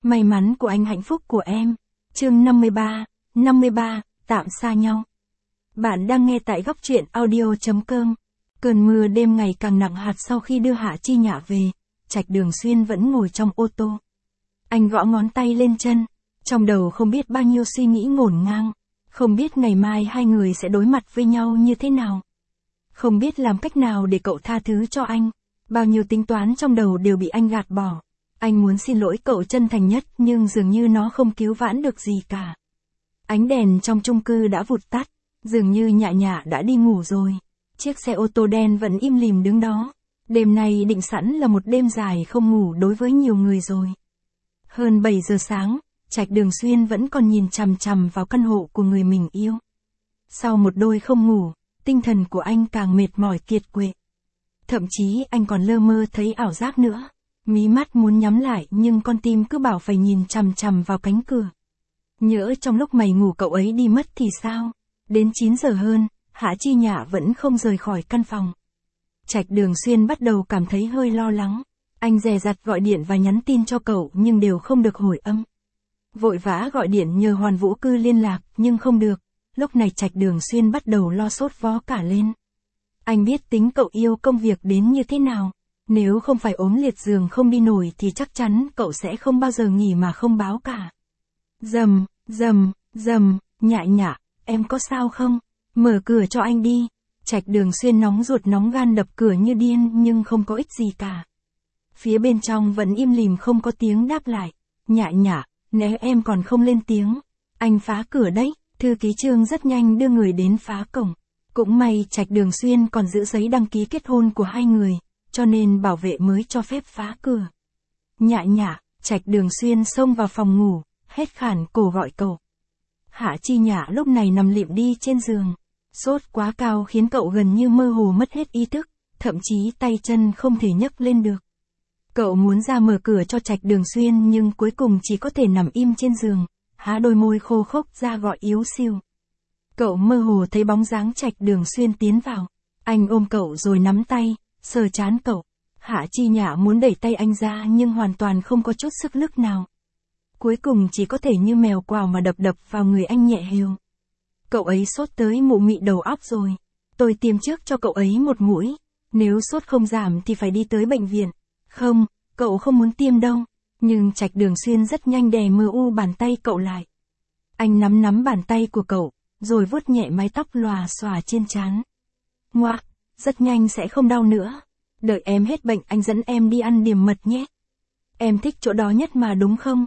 May mắn của anh, hạnh phúc của em. Chương 53, tạm xa nhau. Bạn đang nghe tại góc truyện audio.com. Cơn mưa đêm ngày càng nặng hạt sau khi đưa Hạ Chi Nhạ về, Trạch Đường Xuyên vẫn ngồi trong ô tô. Anh gõ ngón tay lên chân, trong đầu không biết bao nhiêu suy nghĩ ngổn ngang, không biết ngày mai hai người sẽ đối mặt với nhau như thế nào. Không biết làm cách nào để cậu tha thứ cho anh, bao nhiêu tính toán trong đầu đều bị anh gạt bỏ. Anh muốn xin lỗi cậu chân thành nhất nhưng dường như nó không cứu vãn được gì cả. Ánh đèn trong chung cư đã vụt tắt, dường như Nhạ Nhạ đã đi ngủ rồi. Chiếc xe ô tô đen vẫn im lìm đứng đó. Đêm nay định sẵn là một đêm dài không ngủ đối với nhiều người rồi. Hơn 7 giờ sáng, Trạch Đường Xuyên vẫn còn nhìn chằm chằm vào căn hộ của người mình yêu. Sau một đôi không ngủ, tinh thần của anh càng mệt mỏi kiệt quệ. Thậm chí anh còn lơ mơ thấy ảo giác nữa. Mí mắt muốn nhắm lại nhưng con tim cứ bảo phải nhìn chằm chằm vào cánh cửa. Nhỡ trong lúc mày ngủ cậu ấy đi mất thì sao? Đến 9 giờ hơn, Hạ Chi Nhạ vẫn không rời khỏi căn phòng. Trạch Đường Xuyên bắt đầu cảm thấy hơi lo lắng. Anh dè dặt gọi điện và nhắn tin cho cậu nhưng đều không được hồi âm. Vội vã gọi điện nhờ Hoàn Vũ Cư liên lạc nhưng không được. Lúc này Trạch Đường Xuyên bắt đầu lo sốt vó cả lên. Anh biết tính cậu yêu công việc đến như thế nào. Nếu không phải ốm liệt giường không đi nổi thì chắc chắn cậu sẽ không bao giờ nghỉ mà không báo cả. Rầm, Nhạ Nhạ, em có sao không? Mở cửa cho anh đi. Trạch Đường Xuyên nóng ruột nóng gan đập cửa như điên nhưng không có ích gì cả. Phía bên trong vẫn im lìm không có tiếng đáp lại. Nhạ Nhạ, nếu em còn không lên tiếng, anh phá cửa đấy. Thư ký Trương rất nhanh đưa người đến phá cổng. Cũng may Trạch Đường Xuyên còn giữ giấy đăng ký kết hôn của hai người, cho nên bảo vệ mới cho phép phá cửa. Nhạ Nhạ, Trạch Đường Xuyên xông vào phòng ngủ, hét khản cổ gọi cậu. Hạ Chi Nhạ lúc này nằm lịm đi trên giường. Sốt quá cao khiến cậu gần như mơ hồ mất hết ý thức, thậm chí tay chân không thể nhấc lên được. Cậu muốn ra mở cửa cho Trạch Đường Xuyên nhưng cuối cùng chỉ có thể nằm im trên giường, há đôi môi khô khốc ra gọi yếu xìu. Cậu mơ hồ thấy bóng dáng Trạch Đường Xuyên tiến vào. Anh ôm cậu rồi nắm tay, sờ trán cậu. Hạ Chi Nhạ muốn đẩy tay anh ra nhưng hoàn toàn không có chút sức lực nào. Cuối cùng chỉ có thể như mèo quào mà đập vào người anh nhẹ hều. Cậu ấy sốt tới mụ mị đầu óc rồi. Tôi tiêm trước cho cậu ấy một mũi. Nếu sốt không giảm thì phải đi tới bệnh viện. Không, cậu không muốn tiêm đâu. Nhưng Trạch Đường Xuyên rất nhanh đè mờ u bàn tay cậu lại. Anh nắm bàn tay của cậu, rồi vuốt nhẹ mái tóc lòa xòa trên trán. Ngoạc, rất nhanh sẽ không đau nữa. Đợi em hết bệnh anh dẫn em đi ăn điểm mật nhé. Em thích chỗ đó nhất mà đúng không?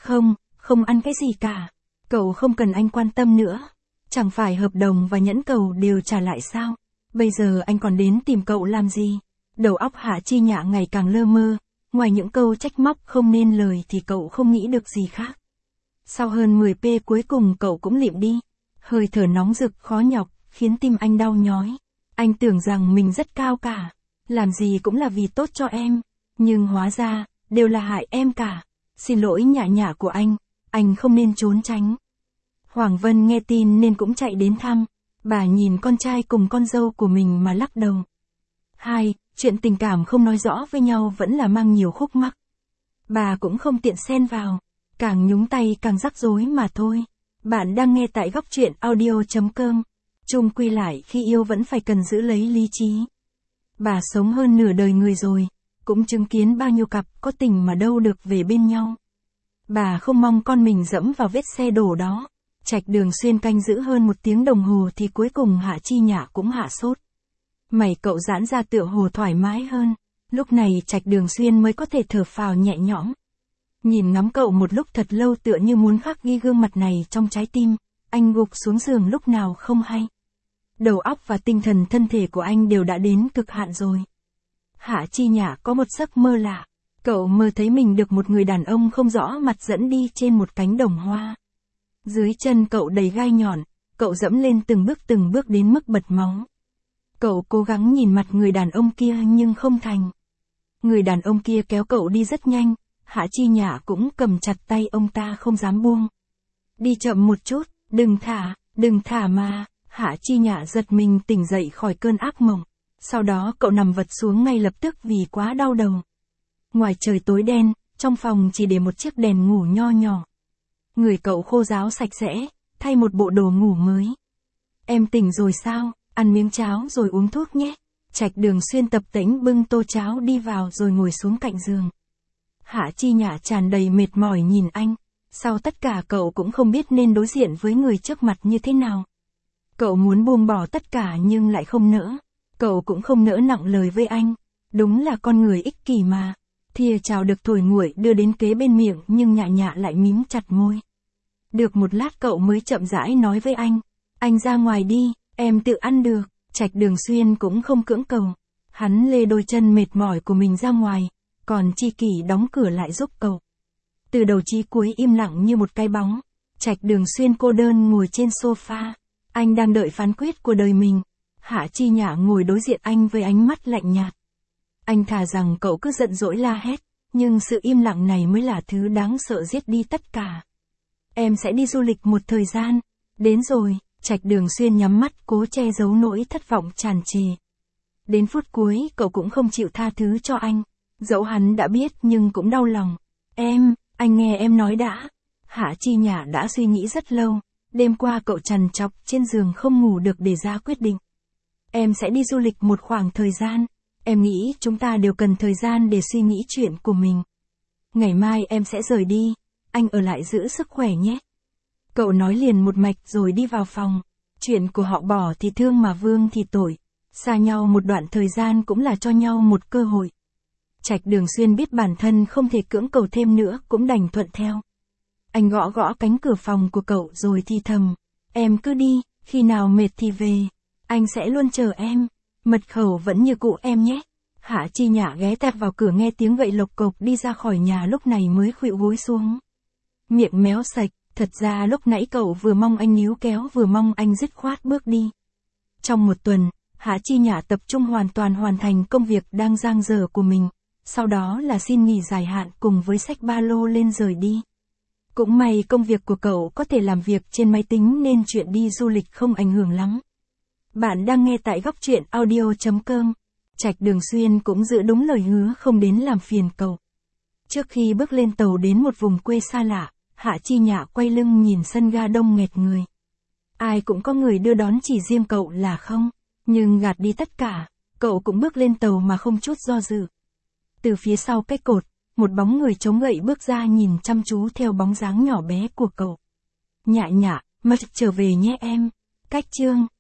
Không ăn cái gì cả. Cậu không cần anh quan tâm nữa. Chẳng phải hợp đồng và nhẫn cầu đều trả lại sao? Bây giờ anh còn đến tìm cậu làm gì? Đầu óc Hạ Chi Nhạ ngày càng lơ mơ. Ngoài những câu trách móc không nên lời thì cậu không nghĩ được gì khác. Sau hơn 10p cuối cùng cậu cũng lịm đi. Hơi thở nóng rực khó nhọc, khiến tim anh đau nhói. Anh tưởng rằng mình rất cao cả. Làm gì cũng là vì tốt cho em. Nhưng hóa ra, đều là hại em cả. Xin lỗi Nhạ Nhạ của anh không nên trốn tránh. Hoàng Vân nghe tin nên cũng chạy đến thăm. Bà nhìn con trai cùng con dâu của mình mà lắc đầu. Chuyện tình cảm không nói rõ với nhau vẫn là mang nhiều khúc mắc. Bà cũng không tiện xen vào. Càng nhúng tay càng rắc rối mà thôi. Bạn đang nghe tại góc truyện audio.com. Chung quy lại khi yêu vẫn phải cần giữ lấy lý trí. Bà sống hơn nửa đời người rồi, cũng chứng kiến bao nhiêu cặp có tình mà đâu được về bên nhau. Bà không mong con mình dẫm vào vết xe đổ đó. Trạch Đường Xuyên canh giữ hơn 1 tiếng đồng hồ thì cuối cùng Hạ Chi Nhạ cũng hạ sốt. Mày cậu giãn ra tựa hồ thoải mái hơn. Lúc này Trạch Đường Xuyên mới có thể thở phào nhẹ nhõm. Nhìn ngắm cậu một lúc thật lâu tựa như muốn khắc ghi gương mặt này trong trái tim, anh gục xuống giường lúc nào không hay. Đầu óc và tinh thần thân thể của anh đều đã đến cực hạn rồi. Hạ Chi Nhạ có một giấc mơ lạ. Cậu mơ thấy mình được một người đàn ông không rõ mặt dẫn đi trên một cánh đồng hoa. Dưới chân cậu đầy gai nhọn, cậu dẫm lên từng bước đến mức bật máu. Cậu cố gắng nhìn mặt người đàn ông kia nhưng không thành. Người đàn ông kia kéo cậu đi rất nhanh, Hạ Chi Nhạ cũng cầm chặt tay ông ta không dám buông. Đi chậm một chút, đừng thả mà. Hạ Chi Nhạ giật mình tỉnh dậy khỏi cơn ác mộng. Sau đó cậu nằm vật xuống ngay lập tức vì quá đau đầu. Ngoài trời tối đen, Trong phòng chỉ để một chiếc đèn ngủ nho nhỏ. Người cậu khô ráo sạch sẽ, thay một bộ đồ ngủ mới. Em tỉnh rồi sao, ăn miếng cháo rồi uống thuốc nhé. Trạch Đường Xuyên tập tễnh bưng tô cháo đi vào rồi ngồi xuống cạnh giường. Hạ Chi Nhã tràn đầy mệt mỏi nhìn anh. Sau tất cả cậu cũng không biết nên đối diện với người trước mặt như thế nào. Cậu muốn buông bỏ tất cả nhưng lại không nỡ. Cậu cũng không nỡ nặng lời với anh. Đúng là con người ích kỷ mà. Thìa cháo được thổi nguội đưa đến kế bên miệng nhưng Nhã Nhã lại mím chặt môi. Được một lát cậu mới chậm rãi nói với anh. Anh ra ngoài đi, em tự ăn được. Trạch Đường Xuyên cũng không cưỡng cầu. Hắn lê đôi chân mệt mỏi của mình ra ngoài. Còn Chi Kỷ đóng cửa lại giúp cậu. Từ đầu chí cuối im lặng như một cái bóng. Trạch Đường Xuyên cô đơn ngồi trên sofa. Anh đang đợi phán quyết của đời mình. Hạ Chi Nhã ngồi đối diện anh với ánh mắt lạnh nhạt. Anh thà rằng cậu cứ giận dỗi la hét. Nhưng sự im lặng này mới là thứ đáng sợ giết đi tất cả. Em sẽ đi du lịch một thời gian. Đến rồi, Trạch Đường Xuyên nhắm mắt cố che giấu nỗi thất vọng tràn trề. Đến phút cuối cậu cũng không chịu tha thứ cho anh. Dẫu hắn đã biết nhưng cũng đau lòng. Anh nghe em nói đã. Hạ Chi Nhã đã suy nghĩ rất lâu. Đêm qua cậu trằn trọc trên giường không ngủ được để ra quyết định. Em sẽ đi du lịch một khoảng thời gian. Em nghĩ chúng ta đều cần thời gian để suy nghĩ chuyện của mình. Ngày mai em sẽ rời đi. Anh ở lại giữ sức khỏe nhé. Cậu nói liền một mạch rồi đi vào phòng. Chuyện của họ bỏ thì thương mà vương thì tội. Xa nhau một đoạn thời gian cũng là cho nhau một cơ hội. Trạch Đường Xuyên biết bản thân không thể cưỡng cầu thêm nữa cũng đành thuận theo. Anh gõ gõ cánh cửa phòng của cậu rồi thì thầm. Em cứ đi, khi nào mệt thì về. Anh sẽ luôn chờ em. Mật khẩu vẫn như cũ em nhé. Hạ Chi Nhã ghé tẹp vào cửa nghe tiếng gậy lộc cộc đi ra khỏi nhà lúc này mới khuỵu gối xuống. Miệng méo sạch, thật ra lúc nãy cậu vừa mong anh níu kéo vừa mong anh dứt khoát bước đi. Trong một tuần, Hạ Chi Nhã tập trung hoàn toàn hoàn thành công việc đang dang dở của mình. Sau đó là xin nghỉ dài hạn cùng với xách ba lô lên rời đi. Cũng may công việc của cậu có thể làm việc trên máy tính nên chuyện đi du lịch không ảnh hưởng lắm. Bạn đang nghe tại Góc Truyện Audio.com. Trạch Đường Xuyên cũng giữ đúng lời hứa không đến làm phiền cậu. Trước khi bước lên tàu đến một vùng quê xa lạ, Hạ Chi Nhã quay lưng nhìn sân ga đông nghẹt người. Ai cũng có người đưa đón, chỉ riêng cậu là không. Nhưng gạt đi tất cả, cậu cũng bước lên tàu mà không chút do dự. Từ phía sau cái cột, một bóng người chống gậy bước ra nhìn chăm chú theo bóng dáng nhỏ bé của cậu. Nhã Nhã, mà trở về nhé em. Cách chương